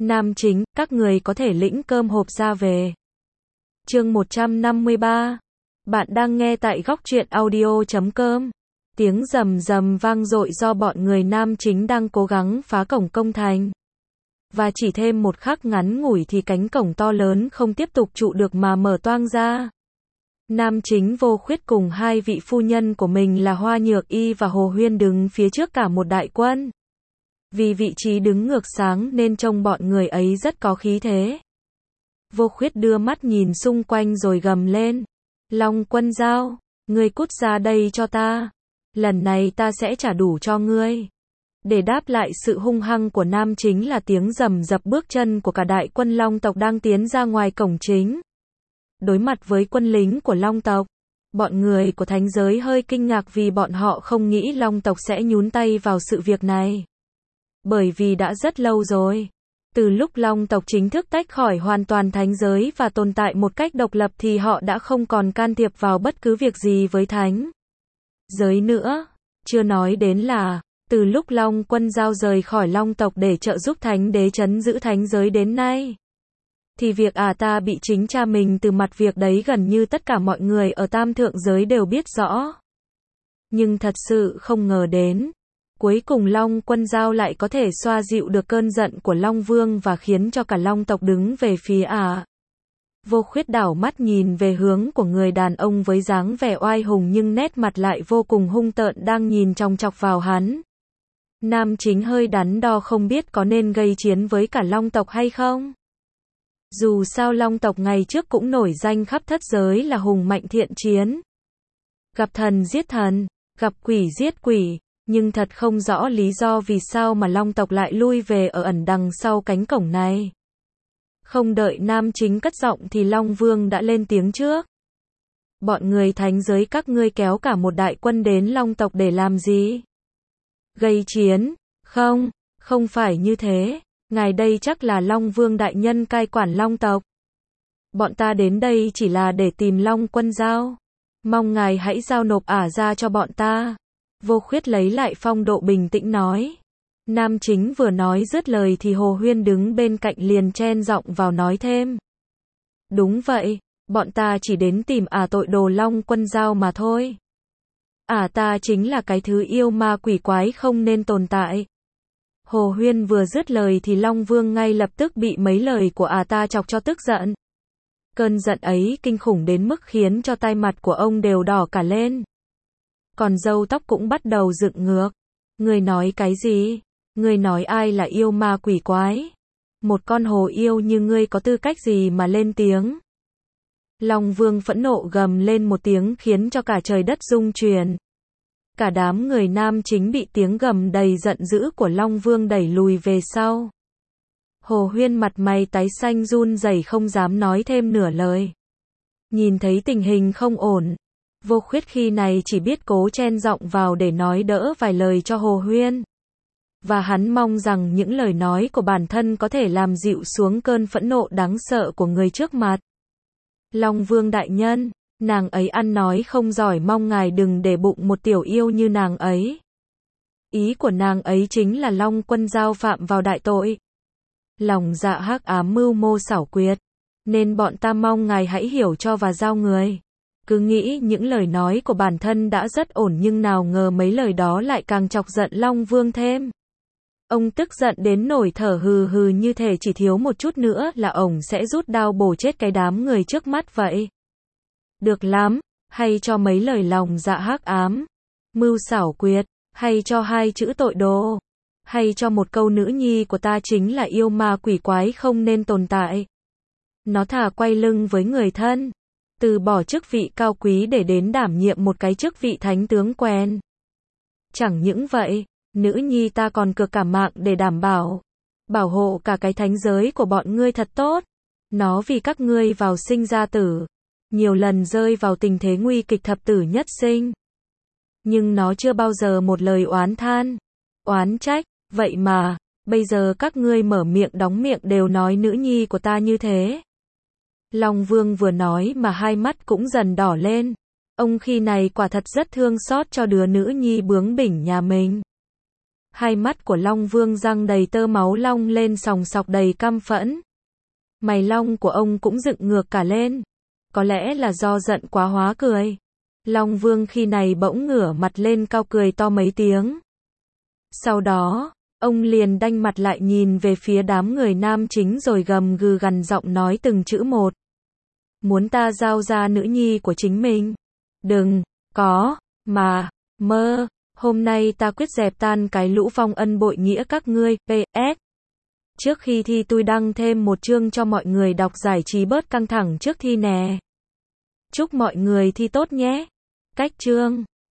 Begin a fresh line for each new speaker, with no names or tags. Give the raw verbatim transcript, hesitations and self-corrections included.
Nam chính, các người có thể lĩnh cơm hộp ra về. Chương một trăm năm mươi ba. Bạn đang nghe tại góc truyện audio chấm com. Tiếng rầm rầm vang dội do bọn người nam chính đang cố gắng phá cổng công thành. Và chỉ thêm một khắc ngắn ngủi thì cánh cổng to lớn không tiếp tục trụ được mà mở toang ra. Nam chính Vô Khuyết cùng hai vị phu nhân của mình là Hoa Nhược Y và Hồ Huyên đứng phía trước cả một đại quân. Vì vị trí đứng ngược sáng nên trông bọn người ấy rất có khí thế. Vô Khuyết đưa mắt nhìn xung quanh rồi gầm lên. Long Quân Dao, ngươi cút ra đây cho ta. Lần này ta sẽ trả đủ cho ngươi. Để đáp lại sự hung hăng của nam chính là tiếng rầm rập bước chân của cả đại quân Long tộc đang tiến ra ngoài cổng chính. Đối mặt với quân lính của Long tộc, bọn người của thánh giới hơi kinh ngạc vì bọn họ không nghĩ Long tộc sẽ nhúng tay vào sự việc này. Bởi vì đã rất lâu rồi, từ lúc Long tộc chính thức tách khỏi hoàn toàn thánh giới và tồn tại một cách độc lập thì họ đã không còn can thiệp vào bất cứ việc gì với thánh giới nữa. Chưa nói đến là, từ lúc Long Quân Dao rời khỏi Long tộc để trợ giúp thánh đế trấn giữ thánh giới đến nay, thì việc à ta bị chính cha mình từ mặt việc đấy gần như tất cả mọi người ở tam thượng giới đều biết rõ. Nhưng thật sự không ngờ đến, cuối cùng Long Quân Dao lại có thể xoa dịu được cơn giận của Long Vương và khiến cho cả Long tộc đứng về phía ả. Vô Khuyết đảo mắt nhìn về hướng của người đàn ông với dáng vẻ oai hùng nhưng nét mặt lại vô cùng hung tợn đang nhìn chòng chọc vào hắn. Nam chính hơi đắn đo không biết có nên gây chiến với cả Long tộc hay không. Dù sao Long tộc ngày trước cũng nổi danh khắp thất giới là hùng mạnh thiện chiến. Gặp thần giết thần, gặp quỷ giết quỷ. Nhưng thật không rõ lý do vì sao mà Long tộc lại lui về ở ẩn đằng sau cánh cổng này. Không đợi nam chính cất giọng thì Long Vương đã lên tiếng trước. Bọn người thánh giới các ngươi kéo cả một đại quân đến Long tộc để làm gì? Gây chiến? Không, không phải như thế. Ngài đây chắc là Long Vương đại nhân cai quản Long tộc. Bọn ta đến đây chỉ là để tìm Long Quân Dao. Mong ngài hãy giao nộp ả ra cho bọn ta. Vô Khuyết lấy lại phong độ bình tĩnh nói. Nam chính vừa nói dứt lời thì Hồ Huyên đứng bên cạnh liền chen giọng vào nói thêm. Đúng vậy, bọn ta chỉ đến tìm ả tội đồ Long Quân Dao mà thôi. Ả ta chính là cái thứ yêu ma quỷ quái không nên tồn tại. Hồ Huyên vừa dứt lời thì Long Vương ngay lập tức bị mấy lời của ả ta chọc cho tức giận. Cơn giận ấy kinh khủng đến mức khiến cho tai mặt của ông đều đỏ cả lên. Còn râu tóc cũng bắt đầu dựng ngược. Ngươi nói cái gì? Ngươi nói ai là yêu ma quỷ quái? Một con hồ yêu như ngươi có tư cách gì mà lên tiếng? Long Vương phẫn nộ gầm lên một tiếng khiến cho cả trời đất rung chuyển. Cả đám người nam chính bị tiếng gầm đầy giận dữ của Long Vương đẩy lùi về sau. Hồ Huyên mặt mày tái xanh run rẩy không dám nói thêm nửa lời. Nhìn thấy tình hình không ổn, Vô Khuyết khi này chỉ biết cố chen giọng vào để nói đỡ vài lời cho Hồ Huyên. Và hắn mong rằng những lời nói của bản thân có thể làm dịu xuống cơn phẫn nộ đáng sợ của người trước mặt. Long Vương đại nhân, nàng ấy ăn nói không giỏi, mong ngài đừng để bụng một tiểu yêu như nàng ấy. Ý của nàng ấy chính là Long Quân Dao phạm vào đại tội. Lòng dạ hắc ám mưu mô xảo quyệt. Nên bọn ta mong ngài hãy hiểu cho và giao người. Cứ nghĩ những lời nói của bản thân đã rất ổn nhưng nào ngờ mấy lời đó lại càng chọc giận Long Vương thêm. Ông tức giận đến nổi thở hừ hừ như thể chỉ thiếu một chút nữa là ông sẽ rút đao bổ chết cái đám người trước mắt vậy. Được lắm, hay cho mấy lời lòng dạ hắc ám, mưu xảo quyệt, hay cho hai chữ tội đồ, hay cho một câu nữ nhi của ta chính là yêu ma quỷ quái không nên tồn tại. Nó thà quay lưng với người thân, từ bỏ chức vị cao quý để đến đảm nhiệm một cái chức vị thánh tướng quen. Chẳng những vậy, nữ nhi ta còn cược cả mạng để đảm bảo, bảo hộ cả cái thánh giới của bọn ngươi thật tốt. Nó vì các ngươi vào sinh ra tử, nhiều lần rơi vào tình thế nguy kịch thập tử nhất sinh. Nhưng nó chưa bao giờ một lời oán than, oán trách, vậy mà, bây giờ các ngươi mở miệng đóng miệng đều nói nữ nhi của ta như thế. Long Vương vừa nói mà hai mắt cũng dần đỏ lên. Ông khi này quả thật rất thương xót cho đứa nữ nhi bướng bỉnh nhà mình. Hai mắt của Long Vương răng đầy tơ máu long lên sòng sọc đầy căm phẫn. Mày long của ông cũng dựng ngược cả lên. Có lẽ là do giận quá hóa cười. Long Vương khi này bỗng ngửa mặt lên cao cười to mấy tiếng. Sau đó, ông liền đanh mặt lại nhìn về phía đám người nam chính rồi gầm gừ gằn giọng nói từng chữ một. Muốn ta giao ra nữ nhi của chính mình? Đừng, có, mà, mơ, hôm nay ta quyết dẹp tan cái lũ vong ân bội nghĩa các ngươi, pê ét. Trước khi thi tôi đăng thêm một chương cho mọi người đọc giải trí bớt căng thẳng trước thi nè. Chúc mọi người thi tốt nhé. Cách chương